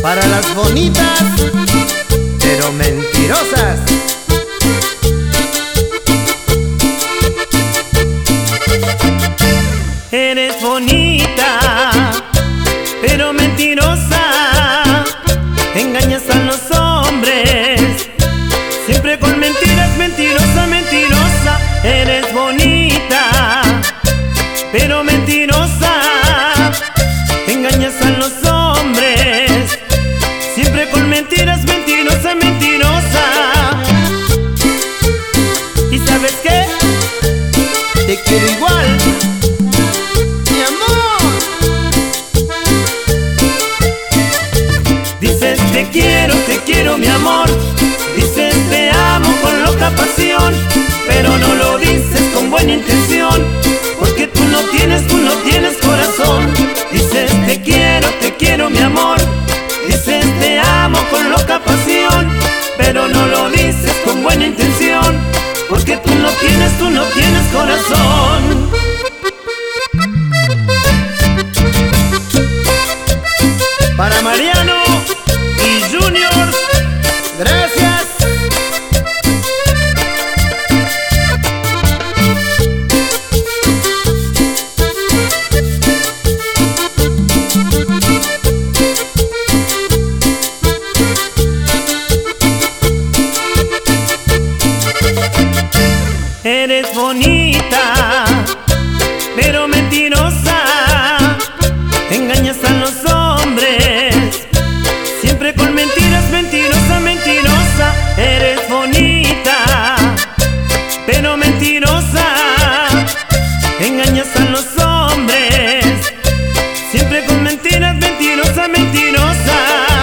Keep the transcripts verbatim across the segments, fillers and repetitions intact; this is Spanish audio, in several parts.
para las bonitas pero mentirosas. Eres bonita pero mentirosa, engañas a los hombres siempre con mentiras. Mentirosa, mentirosa. Eres bonita pero mentirosa, engañas a los hombres siempre con mentiras. Mentirosa, mentirosa. ¿Y sabes qué? Te quiero igual, mi amor. Dices te quiero, te quiero mi amor. Dices te amo con loca pasión, pero no lo dices con buena intención, porque tú no tienes, tú no tienes corazón. Dices te quiero, te quiero mi amor. Dices te amo con loca pasión, pero no lo dices con buena intención, porque tú no tienes, tú no tienes corazón. Para Mariano y Junior, gracias. Eres bonita pero mentirosa, engañas a los hombres siempre con mentiras. Mentirosa, mentirosa. Eres bonita pero mentirosa, engañas a los hombres siempre con mentiras. Mentirosa, mentirosa.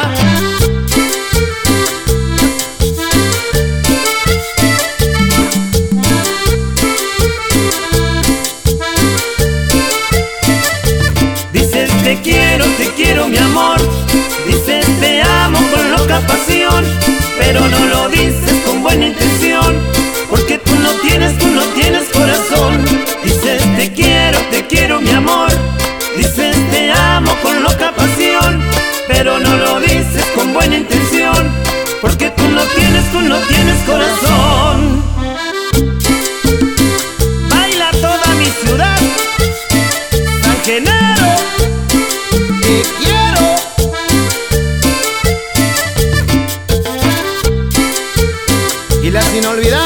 Dices te quiero, te quiero mi amor. Dices te amo con loca pasión, pero no lo dices con buena intención, porque tú no tienes, tú no tienes corazón. Dices te quiero, te quiero mi amor. Dices te amo con loca pasión, pero no lo dices con buena intención, porque tú no tienes, tú no tienes corazón. Baila toda mi ciudad, San Genaro. Te quiero. Y las inolvidables